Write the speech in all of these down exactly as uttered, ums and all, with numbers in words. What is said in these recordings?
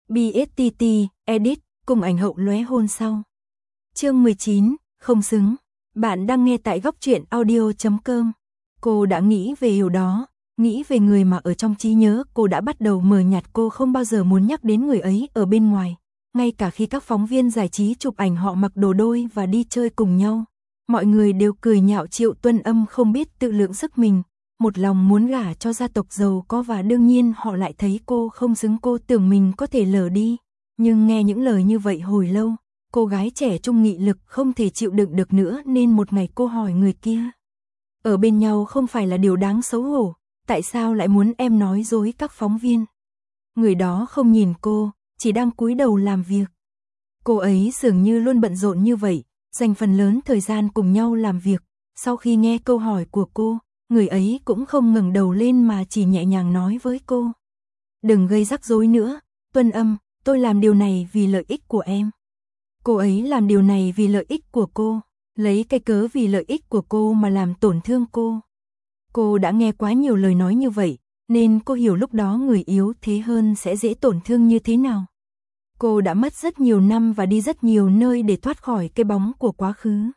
bê ét tê tê, edit, cùng ảnh hậu lóe hôn sau. Chương mười chín, không xứng. Bạn đang nghe tại góc truyện audio chấm com. Cô đã nghĩ về điều đó, nghĩ về người mà ở trong trí nhớ cô đã bắt đầu mờ nhạt, cô không bao giờ muốn nhắc đến người ấy ở bên ngoài. Ngay cả khi các phóng viên giải trí chụp ảnh họ mặc đồ đôi và đi chơi cùng nhau, mọi người đều cười nhạo Triệu Tuân Âm không biết tự lượng sức mình, một lòng muốn gả cho gia tộc giàu có, và đương nhiên họ lại thấy cô không xứng. Cô tưởng mình có thể lờ đi, nhưng nghe những lời như vậy hồi lâu, cô gái trẻ trung nghị lực không thể chịu đựng được nữa, nên một ngày cô hỏi người kia: ở bên nhau không phải là điều đáng xấu hổ, tại sao lại muốn em nói dối các phóng viên? Người đó không nhìn cô, chỉ đang cúi đầu làm việc. Cô ấy dường như luôn bận rộn như vậy, dành phần lớn thời gian cùng nhau làm việc. Sau khi nghe câu hỏi của cô, người ấy cũng không ngẩng đầu lên mà chỉ nhẹ nhàng nói với cô: đừng gây rắc rối nữa, Tuân Âm, tôi làm điều này vì lợi ích của em. Cô ấy làm điều này vì lợi ích của cô, lấy cái cớ vì lợi ích của cô mà làm tổn thương cô. Cô đã nghe quá nhiều lời nói như vậy, nên cô hiểu lúc đó người yếu thế hơn sẽ dễ tổn thương như thế nào. Cô đã mất rất nhiều năm và đi rất nhiều nơi để thoát khỏi cái bóng của quá khứ.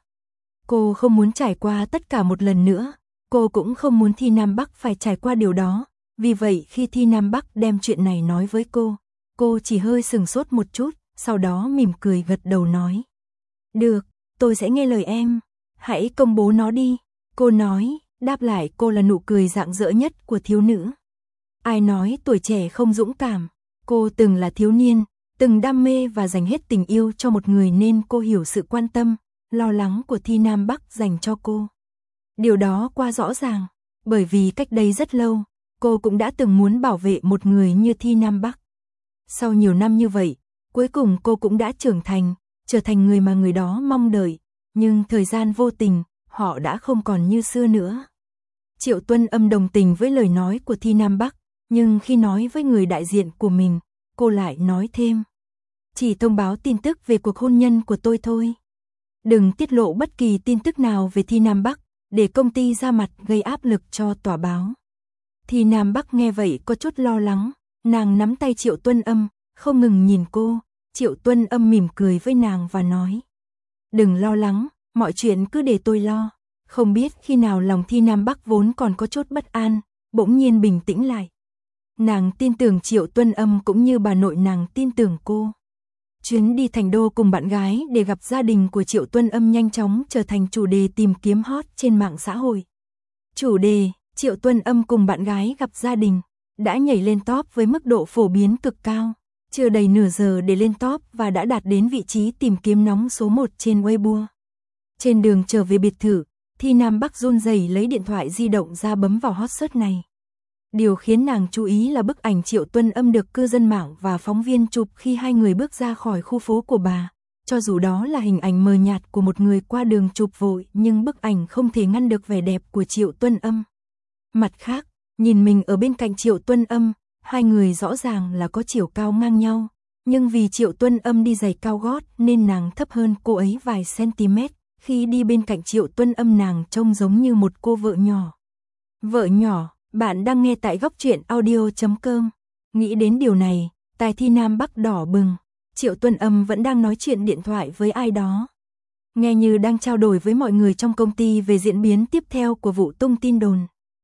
Cô không muốn trải qua tất cả một lần nữa, cô cũng không muốn Thi Nam Bắc phải trải qua điều đó. Vì vậy khi Thi Nam Bắc đem chuyện này nói với cô, cô chỉ hơi sừng sốt một chút, sau đó mỉm cười gật đầu nói: được, tôi sẽ nghe lời em, hãy công bố nó đi. Cô nói, đáp lại cô là nụ cười rạng rỡ nhất của thiếu nữ. Ai nói tuổi trẻ không dũng cảm, cô từng là thiếu niên, từng đam mê và dành hết tình yêu cho một người, nên cô hiểu sự quan tâm, lo lắng của Thi Nam Bắc dành cho cô. Điều đó quá rõ ràng, bởi vì cách đây rất lâu, cô cũng đã từng muốn bảo vệ một người như Thi Nam Bắc. Sau nhiều năm như vậy, cuối cùng cô cũng đã trưởng thành, trở thành người mà người đó mong đợi, nhưng thời gian vô tình, họ đã không còn như xưa nữa. Triệu Tuân Âm đồng tình với lời nói của Thi Nam Bắc, nhưng khi nói với người đại diện của mình, cô lại nói thêm: chỉ thông báo tin tức về cuộc hôn nhân của tôi thôi. Đừng tiết lộ bất kỳ tin tức nào về Thi Nam Bắc, để công ty ra mặt gây áp lực cho tòa báo. Thi Nam Bắc nghe vậy có chút lo lắng, nàng nắm tay Triệu Tuân Âm, không ngừng nhìn cô. Triệu Tuân Âm mỉm cười với nàng và nói: đừng lo lắng, mọi chuyện cứ để tôi lo. Không biết khi nào lòng Thi Nam Bắc vốn còn có chút bất an, bỗng nhiên bình tĩnh lại. Nàng tin tưởng Triệu Tuân Âm cũng như bà nội nàng tin tưởng cô. Chuyến đi Thành Đô cùng bạn gái để gặp gia đình của Triệu Tuân Âm nhanh chóng trở thành chủ đề tìm kiếm hot trên mạng xã hội. Chủ đề Triệu Tuân Âm cùng bạn gái gặp gia đình đã nhảy lên top với mức độ phổ biến cực cao. Chưa đầy nửa giờ để lên top và đã đạt đến vị trí tìm kiếm nóng số một trên Weibo. Trên đường trở về biệt thự, Thi Nam Bắc run rẩy lấy điện thoại di động ra bấm vào hot search này. Điều khiến nàng chú ý là bức ảnh Triệu Tuân Âm được cư dân mạng và phóng viên chụp khi hai người bước ra khỏi khu phố của bà. Cho dù đó là hình ảnh mờ nhạt của một người qua đường chụp vội, nhưng bức ảnh không thể ngăn được vẻ đẹp của Triệu Tuân Âm. Mặt khác, nhìn mình ở bên cạnh Triệu Tuân Âm, hai người rõ ràng là có chiều cao ngang nhau, nhưng vì Triệu Tuân Âm đi giày cao gót nên nàng thấp hơn cô ấy vài cm. Khi đi bên cạnh Triệu Tuân Âm, nàng trông giống như một cô vợ nhỏ. Vợ nhỏ, bạn đang nghe tại góc truyện audio chấm com. Nghĩ đến điều này, tai Thi Nam Bắc đỏ bừng. Triệu Tuân Âm vẫn đang nói chuyện điện thoại với ai đó, nghe như đang trao đổi với mọi người trong công ty về diễn biến tiếp theo của vụ tung tin đồn.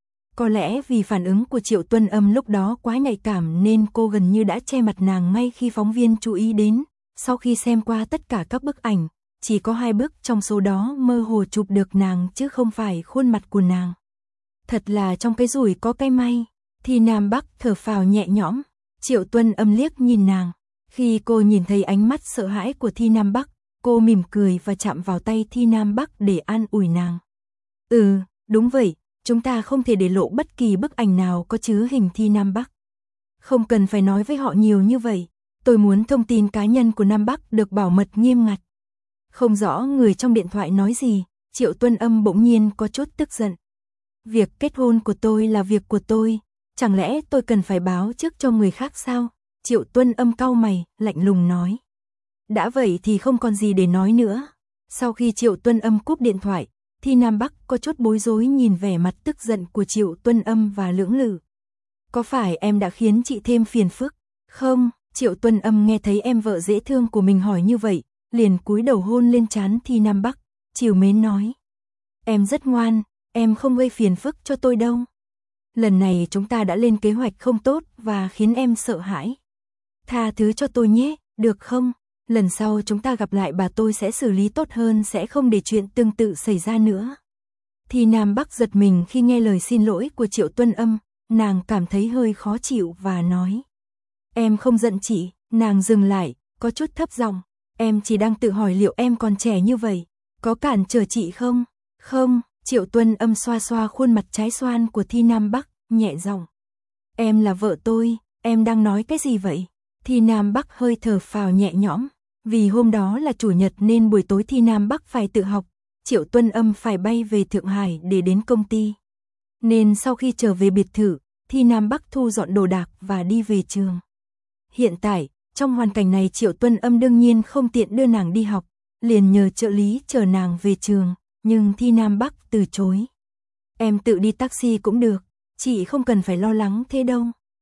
Có lẽ vì phản ứng của Triệu Tuân Âm lúc đó quá nhạy cảm nên cô gần như đã che mặt nàng ngay khi phóng viên chú ý đến. Sau khi xem qua tất cả các bức ảnh, chỉ có hai bức trong số đó mơ hồ chụp được nàng chứ không phải khuôn mặt của nàng. Thật là trong cái rủi có cái may. Thi Nam Bắc thở phào nhẹ nhõm. Triệu Tuân Âm liếc nhìn nàng. Khi cô nhìn thấy ánh mắt sợ hãi của Thi Nam Bắc, cô mỉm cười và chạm vào tay Thi Nam Bắc để an ủi nàng. Ừ, đúng vậy, chúng ta không thể để lộ bất kỳ bức ảnh nào có chứa hình Thi Nam Bắc. Không cần phải nói với họ nhiều như vậy. Tôi muốn thông tin cá nhân của Nam Bắc được bảo mật nghiêm ngặt. Không rõ người trong điện thoại nói gì, Triệu Tuân Âm bỗng nhiên có chút tức giận. Việc kết hôn của tôi là việc của tôi, chẳng lẽ tôi cần phải báo trước cho người khác sao? Triệu Tuân Âm cau mày, lạnh lùng nói. Đã vậy thì không còn gì để nói nữa. Sau khi Triệu Tuân Âm cúp điện thoại, Thi Nam Bắc có chút bối rối nhìn vẻ mặt tức giận của Triệu Tuân Âm và lưỡng lự. Có phải em đã khiến chị thêm phiền phức? Không, Triệu Tuân Âm nghe thấy em vợ dễ thương của mình hỏi như vậy, liền cúi đầu hôn lên trán Thi Nam Bắc, trìu mến nói. Em rất ngoan, em không gây phiền phức cho tôi đâu. Lần này chúng ta đã lên kế hoạch không tốt và khiến em sợ hãi. Tha thứ cho tôi nhé, được không? Lần sau chúng ta gặp lại bà tôi sẽ xử lý tốt hơn, sẽ không để chuyện tương tự xảy ra nữa. Thi Nam Bắc giật mình khi nghe lời xin lỗi của Triệu Tuân Âm, nàng cảm thấy hơi khó chịu và nói. Em không giận chị, nàng dừng lại, có chút thấp giọng. Em chỉ đang tự hỏi liệu em còn trẻ như vậy, có cản trở chị không? Không, Triệu Tuân Âm xoa xoa khuôn mặt trái xoan của Thi Nam Bắc, nhẹ giọng. Em là vợ tôi, em đang nói cái gì vậy? Thi Nam Bắc hơi thở phào nhẹ nhõm, vì hôm đó là chủ nhật nên buổi tối Thi Nam Bắc phải tự học, Triệu Tuân Âm phải bay về Thượng Hải để đến công ty. Nên sau khi trở về biệt thự, Thi Nam Bắc thu dọn đồ đạc và đi về trường. Hiện tại, trong hoàn cảnh này Triệu Tuân Âm đương nhiên không tiện đưa nàng đi học, liền nhờ trợ lý chở nàng về trường, nhưng Thi Nam Bắc từ chối. Em tự đi taxi cũng được, chị không cần phải lo lắng thế đâu.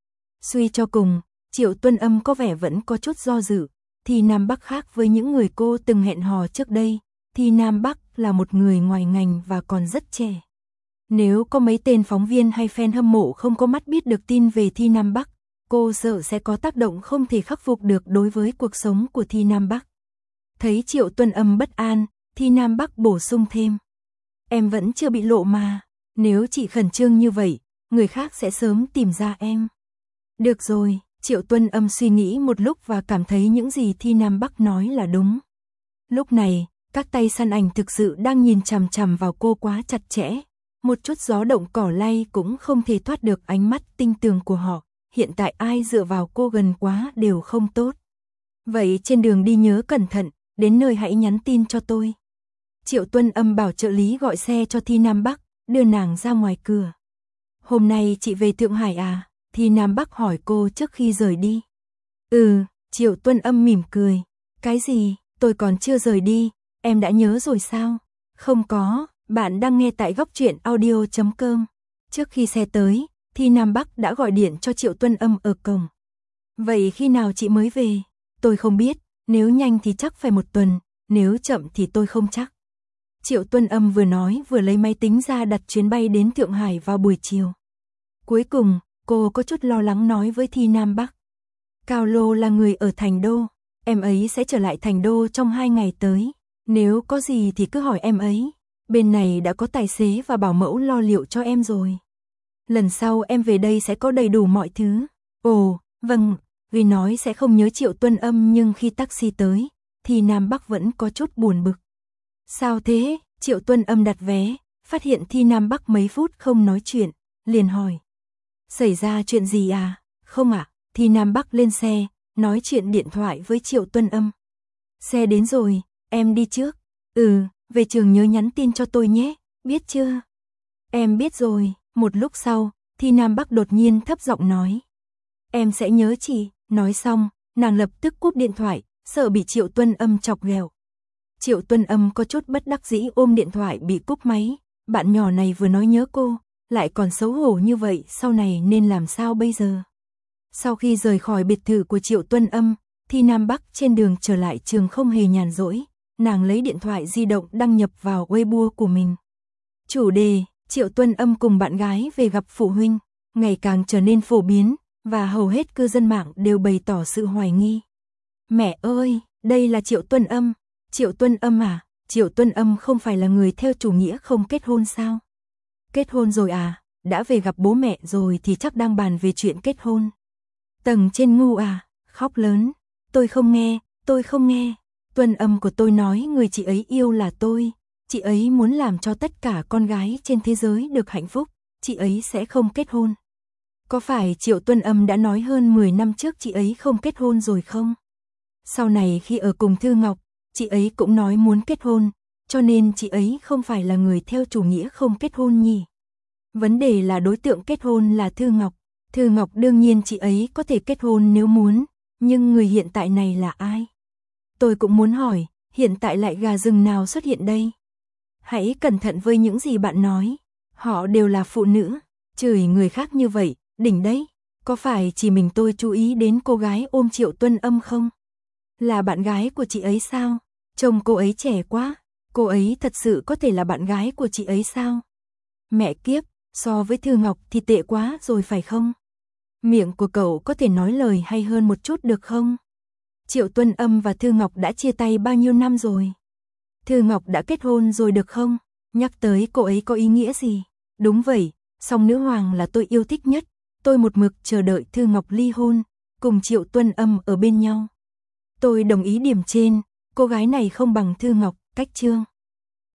Suy cho cùng, Triệu Tuân Âm có vẻ vẫn có chút do dự. Thi Nam Bắc khác với những người cô từng hẹn hò trước đây, Thi Nam Bắc là một người ngoài ngành và còn rất trẻ. Nếu có mấy tên phóng viên hay fan hâm mộ không có mắt biết được tin về Thi Nam Bắc, cô sợ sẽ có tác động không thể khắc phục được đối với cuộc sống của Thi Nam Bắc. Thấy Triệu Tuân Âm bất an, Thi Nam Bắc bổ sung thêm. Em vẫn chưa bị lộ mà, nếu chị khẩn trương như vậy, người khác sẽ sớm tìm ra em. Được rồi, Triệu Tuân Âm suy nghĩ một lúc và cảm thấy những gì Thi Nam Bắc nói là đúng. Lúc này, các tay săn ảnh thực sự đang nhìn chằm chằm vào cô quá chặt chẽ. Một chút gió động cỏ lay cũng không thể thoát được ánh mắt tinh tường của họ. Hiện tại ai dựa vào cô gần quá đều không tốt. Vậy trên đường đi nhớ cẩn thận, đến nơi hãy nhắn tin cho tôi. Triệu Tuân Âm bảo trợ lý gọi xe cho Thi Nam Bắc, đưa nàng ra ngoài cửa. Hôm nay chị về Thượng Hải à? Thi Nam Bắc hỏi cô trước khi rời đi. Ừ, Triệu Tuân Âm mỉm cười. Cái gì, tôi còn chưa rời đi, em đã nhớ rồi sao? Không có, bạn đang nghe tại góc truyện audio chấm com. Trước khi xe tới, Thi Nam Bắc đã gọi điện cho Triệu Tuân Âm ở cổng. Vậy khi nào chị mới về? Tôi không biết, nếu nhanh thì chắc phải một tuần, nếu chậm thì tôi không chắc. Triệu Tuân Âm vừa nói vừa lấy máy tính ra đặt chuyến bay đến Thượng Hải vào buổi chiều. Cuối cùng, cô có chút lo lắng nói với Thi Nam Bắc. Cao Lô là người ở Thành Đô, em ấy sẽ trở lại Thành Đô trong hai ngày tới. Nếu có gì thì cứ hỏi em ấy, bên này đã có tài xế và bảo mẫu lo liệu cho em rồi. Lần sau em về đây sẽ có đầy đủ mọi thứ. Ồ, vâng, vì nói sẽ không nhớ Triệu Tuân Âm nhưng khi taxi tới, thì Nam Bắc vẫn có chút buồn bực. Sao thế? Triệu Tuân Âm đặt vé, phát hiện Thi Nam Bắc mấy phút không nói chuyện, liền hỏi. Xảy ra chuyện gì à? Không ạ, à? Thi Nam Bắc lên xe, nói chuyện điện thoại với Triệu Tuân Âm. Xe đến rồi, em đi trước. Ừ, về trường nhớ nhắn tin cho tôi nhé, biết chưa? Em biết rồi. Một lúc sau, Thi Nam Bắc đột nhiên thấp giọng nói. Em sẽ nhớ chị. Nói xong, nàng lập tức cúp điện thoại, sợ bị Triệu Tuân Âm chọc ghẹo. Triệu Tuân Âm có chút bất đắc dĩ ôm điện thoại bị cúp máy. Bạn nhỏ này vừa nói nhớ cô, lại còn xấu hổ như vậy, sau này nên làm sao bây giờ? Sau khi rời khỏi biệt thự của Triệu Tuân Âm, Thi Nam Bắc trên đường trở lại trường không hề nhàn rỗi. Nàng lấy điện thoại di động đăng nhập vào Weibo của mình. Chủ đề, Triệu Tuân Âm cùng bạn gái về gặp phụ huynh, ngày càng trở nên phổ biến, và hầu hết cư dân mạng đều bày tỏ sự hoài nghi. Mẹ ơi, đây là Triệu Tuân Âm. Triệu Tuân Âm à? Triệu Tuân Âm không phải là người theo chủ nghĩa không kết hôn sao? Kết hôn rồi à? Đã về gặp bố mẹ rồi thì chắc đang bàn về chuyện kết hôn. Tầng trên ngu à? Khóc lớn. Tôi không nghe, tôi không nghe. Tuân Âm của tôi nói người chị ấy yêu là tôi. Chị ấy muốn làm cho tất cả con gái trên thế giới được hạnh phúc. Chị ấy sẽ không kết hôn. Có phải Triệu Tuân Âm đã nói hơn mười năm trước chị ấy không kết hôn rồi không? Sau này khi ở cùng Thư Ngọc, chị ấy cũng nói muốn kết hôn, cho nên chị ấy không phải là người theo chủ nghĩa không kết hôn nhỉ? Vấn đề là đối tượng kết hôn là Thư Ngọc. Thư Ngọc đương nhiên chị ấy có thể kết hôn nếu muốn, nhưng người hiện tại này là ai? Tôi cũng muốn hỏi, hiện tại lại gà rừng nào xuất hiện đây? Hãy cẩn thận với những gì bạn nói, họ đều là phụ nữ, chửi người khác như vậy, đỉnh đấy. Có phải chỉ mình tôi chú ý đến cô gái ôm Triệu Tuân Âm không? Là bạn gái của chị ấy sao? Trông cô ấy trẻ quá, cô ấy thật sự có thể là bạn gái của chị ấy sao? Mẹ kiếp, so với Thư Ngọc thì tệ quá rồi phải không? Miệng của cậu có thể nói lời hay hơn một chút được không? Triệu Tuân Âm và Thư Ngọc đã chia tay bao nhiêu năm rồi? Thư Ngọc đã kết hôn rồi được không? Nhắc tới cô ấy có ý nghĩa gì? Đúng vậy, song nữ hoàng là tôi yêu thích nhất. Tôi một mực chờ đợi Thư Ngọc ly hôn, cùng Triệu Tuân Âm ở bên nhau. Tôi đồng ý điểm trên, cô gái này không bằng Thư Ngọc, cách chương.